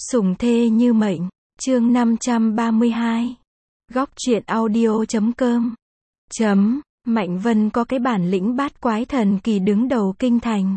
Sủng thê như mệnh, chương 532. Góc truyện audio.com. Mạnh Vân có cái bản lĩnh bát quái thần kỳ đứng đầu kinh thành.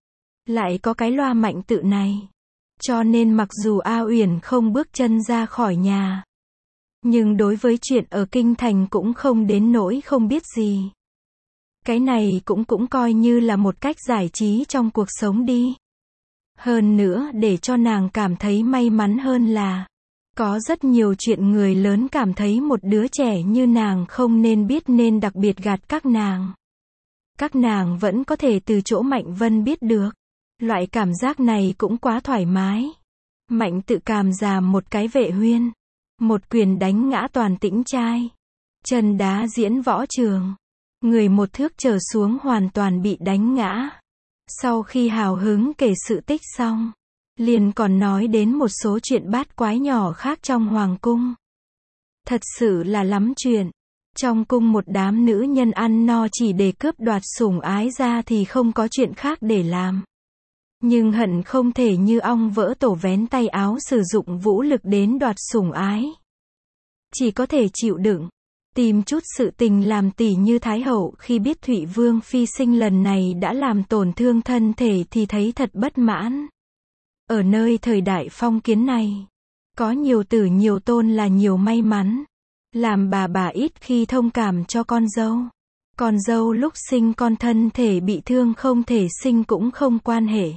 Lại có cái loa Mạnh Tự này. Cho nên mặc dù A Uyển không bước chân ra khỏi nhà, nhưng đối với chuyện ở kinh thành cũng không đến nỗi không biết gì. Cái này cũng coi như là một cách giải trí trong cuộc sống đi. Hơn nữa để cho nàng cảm thấy may mắn hơn là, có rất nhiều chuyện người lớn cảm thấy một đứa trẻ như nàng không nên biết nên đặc biệt gạt các nàng. Các nàng vẫn có thể từ chỗ Mạnh Vân biết được. Loại cảm giác này cũng quá thoải mái. Mạnh Tự càm giảm một cái Vệ Huyên. Một quyền đánh ngã toàn Tĩnh trai. Chân đá Diễn Võ Trường. Người một thước trở xuống hoàn toàn bị đánh ngã. Sau khi hào hứng kể sự tích xong, liền còn nói đến một số chuyện bát quái nhỏ khác trong hoàng cung. Thật sự là lắm chuyện. Trong cung một đám nữ nhân ăn no chỉ để cướp đoạt sủng ái ra thì không có chuyện khác để làm. Nhưng hận không thể như ong vỡ tổ vén tay áo sử dụng vũ lực đến đoạt sủng ái. Chỉ có thể chịu đựng. Tìm chút sự tình làm, tỉ như Thái hậu khi biết Thụy Vương phi sinh lần này đã làm tổn thương thân thể thì thấy thật bất mãn. Ở nơi thời đại phong kiến này, có nhiều tử nhiều tôn là nhiều may mắn. Làm bà ít khi thông cảm cho con dâu. Con dâu lúc sinh con thân thể bị thương không thể sinh cũng không quan hệ.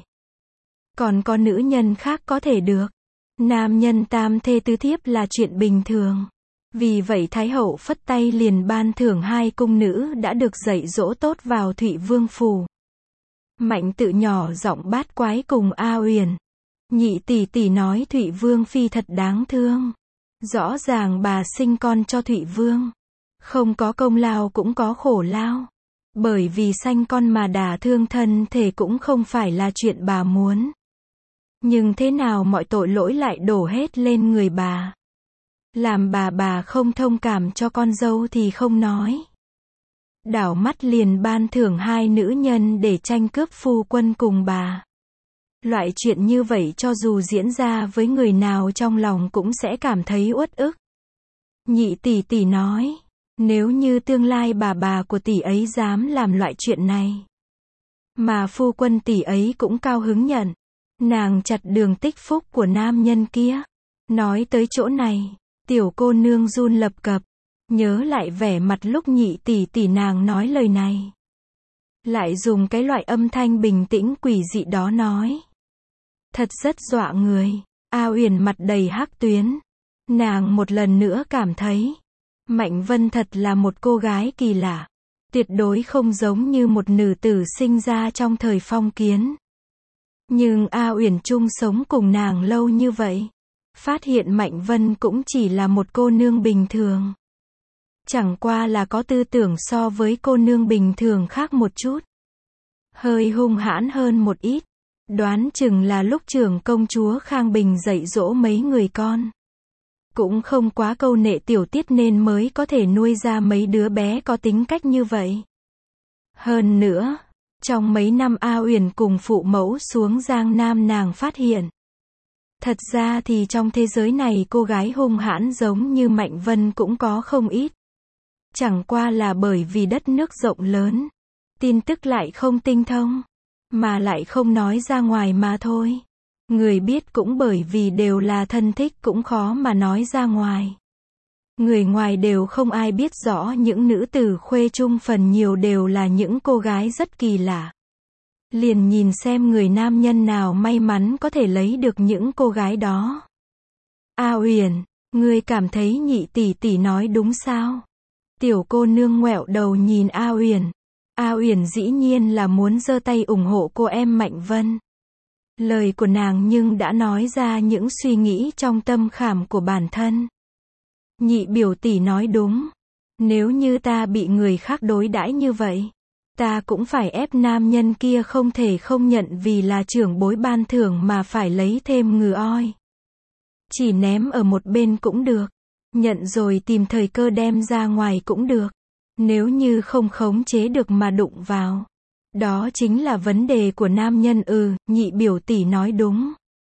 Còn có nữ nhân khác có thể được. Nam nhân tam thê tứ thiếp là chuyện bình thường. Vì vậy Thái hậu phất tay liền ban thưởng 2 cung nữ đã được dạy dỗ tốt vào Thụy Vương phủ. Mạnh Tự nhỏ giọng bát quái cùng A Uyển. Nhị tỷ tỷ nói Thụy Vương phi thật đáng thương. Rõ ràng bà sinh con cho Thụy Vương. Không có công lao cũng có khổ lao. Bởi vì sanh con mà đả thương thân thể cũng không phải là chuyện bà muốn. Nhưng thế nào mọi tội lỗi lại đổ hết lên người bà. Làm bà không thông cảm cho con dâu thì không nói. Đảo mắt liền ban thưởng 2 nữ nhân để tranh cướp phu quân cùng bà. Loại chuyện như vậy cho dù diễn ra với người nào trong lòng cũng sẽ cảm thấy uất ức. Nhị tỷ tỷ nói, nếu như tương lai bà của tỷ ấy dám làm loại chuyện này, mà phu quân tỷ ấy cũng cao hứng nhận, nàng chặt đường tích phúc của nam nhân kia. Nói tới chỗ này, tiểu cô nương run lập cập, nhớ lại vẻ mặt lúc nhị tỷ tỷ nàng nói lời này. Lại dùng cái loại âm thanh bình tĩnh quỷ dị đó nói. Thật rất dọa người. A Uyển mặt đầy hắc tuyến. Nàng một lần nữa cảm thấy, Mạnh Vân thật là một cô gái kỳ lạ. Tuyệt đối không giống như một nữ tử sinh ra trong thời phong kiến. Nhưng A Uyển chung sống cùng nàng lâu như vậy, phát hiện Mạnh Vân cũng chỉ là một cô nương bình thường. Chẳng qua là có tư tưởng so với cô nương bình thường khác một chút. Hơi hung hãn hơn một ít. Đoán chừng là lúc trưởng công chúa Khang Bình dạy dỗ mấy người con. Cũng không quá câu nệ tiểu tiết nên mới có thể nuôi ra mấy đứa bé có tính cách như vậy. Hơn nữa, trong mấy năm A Uyển cùng phụ mẫu xuống Giang Nam nàng phát hiện. Thật ra thì trong thế giới này cô gái hung hãn giống như Mạnh Vân cũng có không ít. Chẳng qua là bởi vì đất nước rộng lớn, tin tức lại không tinh thông, mà lại không nói ra ngoài mà thôi. Người biết cũng bởi vì đều là thân thích cũng khó mà nói ra ngoài. Người ngoài đều không ai biết rõ những nữ tử khuê trung phần nhiều đều là những cô gái rất kỳ lạ. Liền nhìn xem người nam nhân nào may mắn có thể lấy được những cô gái đó. A Uyển, ngươi cảm thấy nhị tỷ tỷ nói đúng sao? Tiểu cô nương ngoẹo đầu nhìn A Uyển. A Uyển dĩ nhiên là muốn giơ tay ủng hộ cô em Mạnh Vân. Lời của nàng nhưng đã nói ra những suy nghĩ trong tâm khảm của bản thân. Nhị biểu tỷ nói đúng. Nếu như ta bị người khác đối đãi như vậy, ta cũng phải ép nam nhân kia không thể không nhận vì là trưởng bối ban thưởng mà phải lấy thêm ngừ oi. Chỉ ném ở một bên cũng được. Nhận rồi tìm thời cơ đem ra ngoài cũng được. Nếu như không khống chế được mà đụng vào, đó chính là vấn đề của nam nhân. Nhị biểu tỷ nói đúng.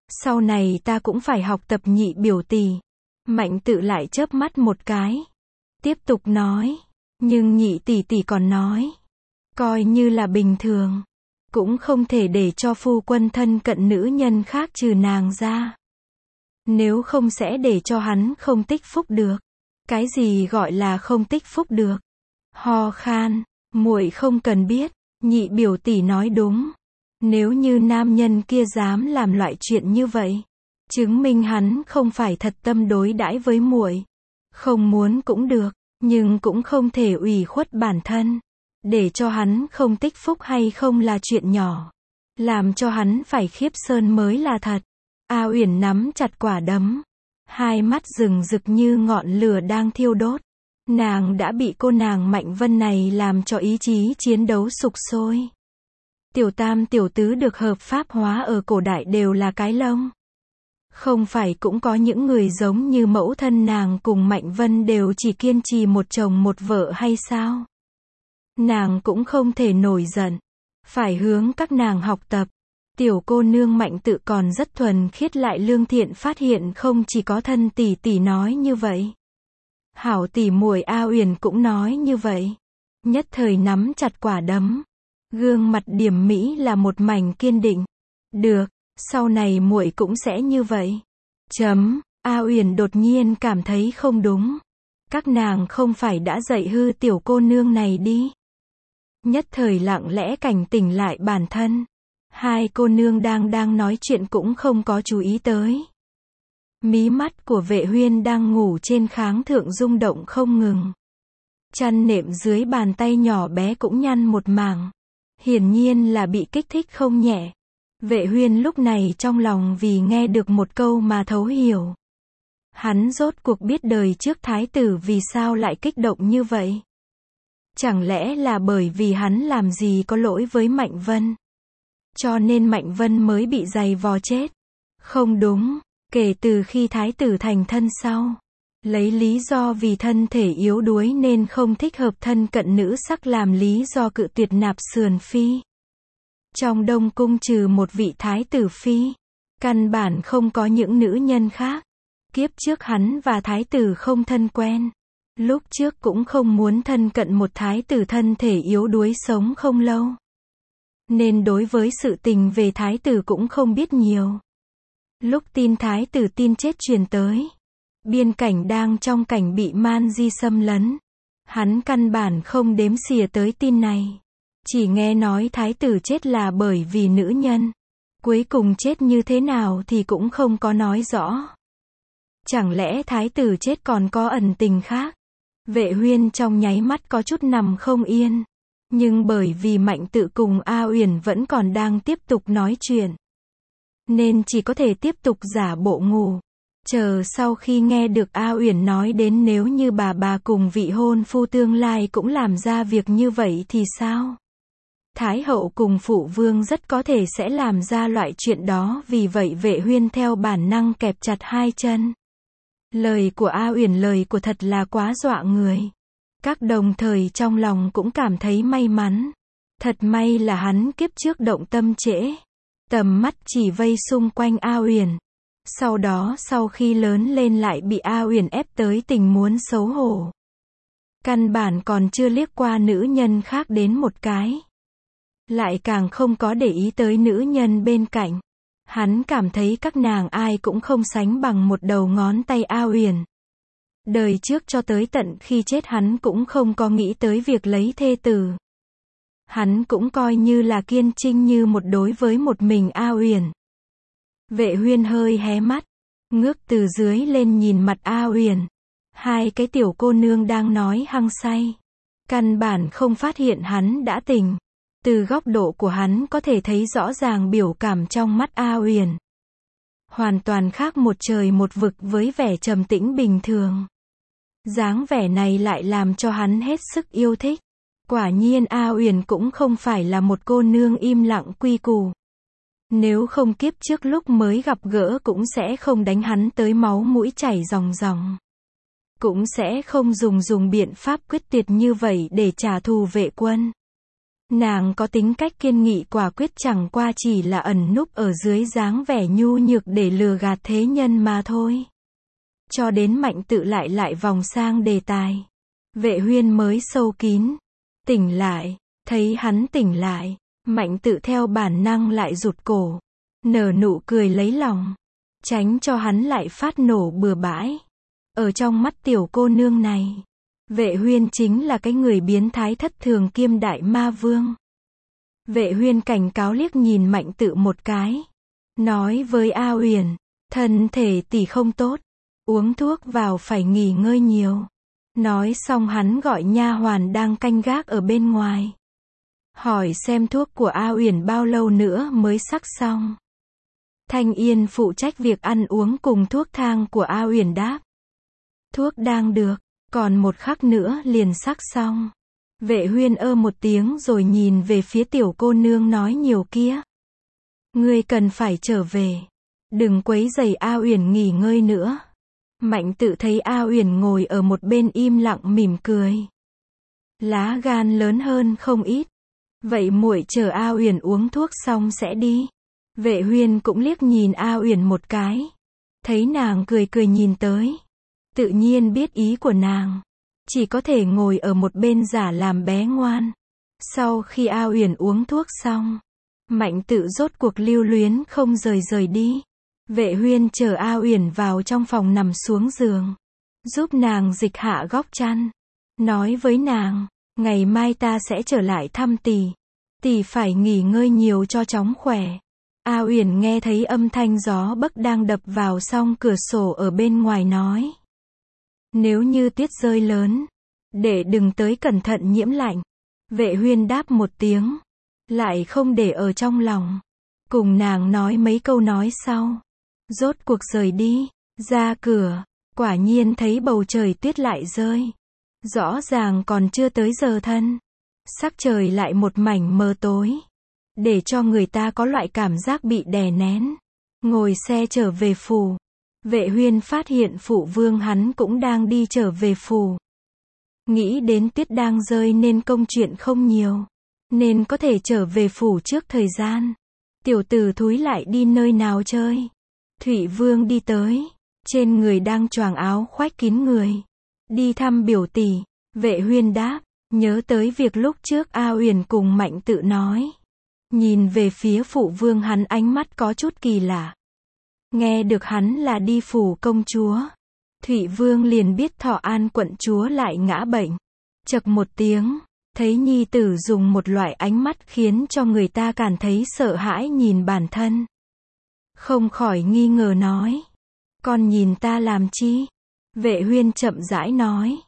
Sau này ta cũng phải học tập nhị biểu tỷ. Mạnh Tự lại chớp mắt một cái. Tiếp tục nói. Nhưng nhị tỷ tỷ còn nói. Coi như là bình thường. Cũng không thể để cho phu quân thân cận nữ nhân khác trừ nàng ra. Nếu không sẽ để cho hắn không tích phúc được. Cái gì gọi là không tích phúc được? Ho khan, muội không cần biết, nhị biểu tỷ nói đúng. Nếu như nam nhân kia dám làm loại chuyện như vậy, chứng minh hắn không phải thật tâm đối đãi với muội. Không muốn cũng được, nhưng cũng không thể ủy khuất bản thân. Để cho hắn không tích phúc hay không là chuyện nhỏ. Làm cho hắn phải khiếp sơn mới là thật. A Uyển nắm chặt quả đấm. Hai mắt rừng rực như ngọn lửa đang thiêu đốt. Nàng đã bị cô nàng Mạnh Vân này làm cho ý chí chiến đấu sục sôi. Tiểu tam tiểu tứ được hợp pháp hóa ở cổ đại đều là cái lông. Không phải cũng có những người giống như mẫu thân nàng cùng Mạnh Vân đều chỉ kiên trì một chồng một vợ hay sao? Nàng cũng không thể nổi giận. Phải hướng các nàng học tập. Tiểu cô nương Mạnh Tự còn rất thuần khiết lại lương thiện, phát hiện không chỉ có thân tỷ tỷ nói như vậy. Hảo tỷ muội A Uyển cũng nói như vậy. Nhất thời nắm chặt quả đấm. Gương mặt điểm mỹ là một mảnh kiên định. Được, sau này muội cũng sẽ như vậy. A Uyển đột nhiên cảm thấy không đúng. Các nàng không phải đã dạy hư tiểu cô nương này đi. Nhất thời lặng lẽ cảnh tỉnh lại bản thân. Hai cô nương đang nói chuyện cũng không có chú ý tới. Mí mắt của Vệ Huyên đang ngủ trên kháng thượng rung động không ngừng. Chăn nệm dưới bàn tay nhỏ bé cũng nhăn một mảng. Hiển nhiên là bị kích thích không nhẹ. Vệ Huyên lúc này trong lòng vì nghe được một câu mà thấu hiểu. Hắn rốt cuộc biết đời trước thái tử vì sao lại kích động như vậy. Chẳng lẽ là bởi vì hắn làm gì có lỗi với Mạnh Vân, cho nên Mạnh Vân mới bị giày vò chết? Không đúng, kể từ khi thái tử thành thân sau, lấy lý do vì thân thể yếu đuối nên không thích hợp thân cận nữ sắc làm lý do cự tuyệt nạp sườn phi. Trong Đông Cung trừ một vị thái tử phi, căn bản không có những nữ nhân khác. Kiếp trước hắn và thái tử không thân quen. Lúc trước cũng không muốn thân cận một thái tử thân thể yếu đuối sống không lâu. Nên đối với sự tình về thái tử cũng không biết nhiều. Lúc tin thái tử tin chết truyền tới, biên cảnh đang trong cảnh bị man di xâm lấn. Hắn căn bản không đếm xỉa tới tin này. Chỉ nghe nói thái tử chết là bởi vì nữ nhân. Cuối cùng chết như thế nào thì cũng không có nói rõ. Chẳng lẽ thái tử chết còn có ẩn tình khác? Vệ Huyên trong nháy mắt có chút nằm không yên. Nhưng bởi vì Mạnh Tự cùng A Uyển vẫn còn đang tiếp tục nói chuyện, nên chỉ có thể tiếp tục giả bộ ngủ. Chờ sau khi nghe được A Uyển nói đến nếu như bà cùng vị hôn phu tương lai cũng làm ra việc như vậy thì sao? Thái hậu cùng phụ vương rất có thể sẽ làm ra loại chuyện đó, vì vậy Vệ Huyên theo bản năng kẹp chặt hai chân. Lời của A Uyển lời của thật là quá dọa người. Các đồng thời trong lòng cũng cảm thấy may mắn. Thật may là hắn kiếp trước động tâm trễ. Tầm mắt chỉ vây xung quanh A Uyển. Sau đó sau khi lớn lên lại bị A Uyển ép tới tình muốn xấu hổ. Căn bản còn chưa liếc qua nữ nhân khác đến một cái. Lại càng không có để ý tới nữ nhân bên cạnh. Hắn cảm thấy các nàng ai cũng không sánh bằng một đầu ngón tay A Uyển. Đời trước cho tới tận khi chết hắn cũng không có nghĩ tới việc lấy thê tử. Hắn cũng coi như là kiên trinh như một đối với một mình A Uyển. Vệ Huyên hơi hé mắt, ngước từ dưới lên nhìn mặt A Uyển. Hai cái tiểu cô nương đang nói hăng say. Căn bản không phát hiện hắn đã tỉnh. Từ góc độ của hắn có thể thấy rõ ràng biểu cảm trong mắt A Uyển. Hoàn toàn khác một trời một vực với vẻ trầm tĩnh bình thường. Dáng vẻ này lại làm cho hắn hết sức yêu thích. Quả nhiên A Uyển cũng không phải là một cô nương im lặng quy củ. Nếu không kiếp trước lúc mới gặp gỡ cũng sẽ không đánh hắn tới máu mũi chảy ròng ròng. Cũng sẽ không dùng biện pháp quyết tuyệt như vậy để trả thù Vệ Quân. Nàng có tính cách kiên nghị quả quyết, chẳng qua chỉ là ẩn núp ở dưới dáng vẻ nhu nhược để lừa gạt thế nhân mà thôi. Cho đến Mạnh Tự lại vòng sang đề tài. Vệ Huyên mới sâu kín. Tỉnh lại. Thấy hắn tỉnh lại, Mạnh Tự theo bản năng lại rụt cổ. Nở nụ cười lấy lòng. Tránh cho hắn lại phát nổ bừa bãi. Ở trong mắt tiểu cô nương này, Vệ Huyên chính là cái người biến thái thất thường kiêm đại ma vương. Vệ Huyên cảnh cáo liếc nhìn Mạnh Tự một cái. Nói với A Uyển, thân thể tỷ không tốt. Uống thuốc vào phải nghỉ ngơi nhiều. Nói xong hắn gọi nha hoàn đang canh gác ở bên ngoài. Hỏi xem thuốc của A Uyển bao lâu nữa mới sắc xong. Thanh Yên phụ trách việc ăn uống cùng thuốc thang của A Uyển đáp. Thuốc đang được, còn một khắc nữa liền sắc xong. Vệ Huyên một tiếng rồi nhìn về phía tiểu cô nương nói nhiều kia. Ngươi cần phải trở về. Đừng quấy rầy A Uyển nghỉ ngơi nữa. Mạnh Tự thấy A Uyển ngồi ở một bên im lặng mỉm cười. Lá gan lớn hơn không ít. Vậy muội chờ A Uyển uống thuốc xong sẽ đi. Vệ Huyên cũng liếc nhìn A Uyển một cái. Thấy nàng cười cười nhìn tới. Tự nhiên biết ý của nàng. Chỉ có thể ngồi ở một bên giả làm bé ngoan. Sau khi A Uyển uống thuốc xong, Mạnh Tự rốt cuộc lưu luyến không rời đi. Vệ Huyên chờ A Uyển vào trong phòng nằm xuống giường. Giúp nàng dịch hạ góc chăn. Nói với nàng, ngày mai ta sẽ trở lại thăm tỷ. Tỷ phải nghỉ ngơi nhiều cho chóng khỏe. A Uyển nghe thấy âm thanh gió bấc đang đập vào song cửa sổ ở bên ngoài nói. Nếu như tuyết rơi lớn, để đừng tới cẩn thận nhiễm lạnh. Vệ Huyên đáp một tiếng. Lại không để ở trong lòng. Cùng nàng nói mấy câu nói sau. Rốt cuộc rời đi. Ra cửa. Quả nhiên thấy bầu trời tuyết lại rơi. Rõ ràng còn chưa tới giờ thân. Sắc trời lại một mảnh mờ tối. Để cho người ta có loại cảm giác bị đè nén. Ngồi xe trở về phủ. Vệ Huyên phát hiện phụ vương hắn cũng đang đi trở về phủ. Nghĩ đến tuyết đang rơi nên công chuyện không nhiều. Nên có thể trở về phủ trước thời gian. Tiểu tử thúi lại đi nơi nào chơi. Thụy Vương đi tới. Trên người đang choàng áo khoác kín người. Đi thăm biểu tỷ. Vệ Huyên đáp. Nhớ tới việc lúc trước A Uyển cùng Mạnh Tự nói. Nhìn về phía phụ vương hắn ánh mắt có chút kỳ lạ. Nghe được hắn là đi phủ công chúa. Thụy Vương liền biết Thọ An quận chúa lại ngã bệnh. Chậc một tiếng. Thấy nhi tử dùng một loại ánh mắt khiến cho người ta cảm thấy sợ hãi nhìn bản thân. Không khỏi nghi ngờ nói. Con nhìn ta làm chi? Vệ Huyên chậm rãi nói.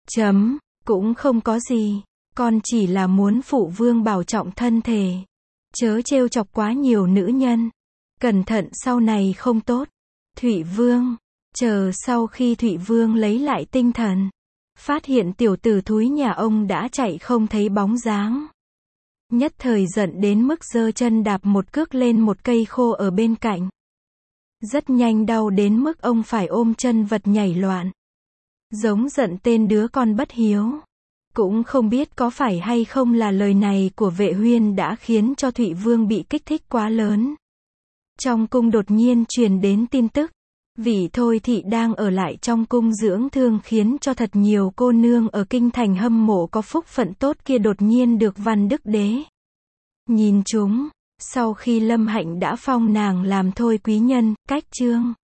Cũng không có gì. Con chỉ là muốn phụ vương bảo trọng thân thể. Chớ trêu chọc quá nhiều nữ nhân. Cẩn thận sau này không tốt. Thụy Vương. Chờ sau khi Thụy Vương lấy lại tinh thần. Phát hiện tiểu tử thúi nhà ông đã chạy không thấy bóng dáng. Nhất thời giận đến mức giơ chân đạp một cước lên một cây khô ở bên cạnh. Rất nhanh đau đến mức ông phải ôm chân vật nhảy loạn. Giống giận tên đứa con bất hiếu. Cũng không biết có phải hay không là lời này của Vệ Huyên đã khiến cho Thụy Vương bị kích thích quá lớn. Trong cung đột nhiên truyền đến tin tức. Vì Thôi Thị đang ở lại trong cung dưỡng thương khiến cho thật nhiều cô nương ở kinh thành hâm mộ có phúc phận tốt kia đột nhiên được Văn Đức Đế nhìn chúng. Sau khi Lâm Hạnh đã phong nàng làm Thôi quý nhân, cách chương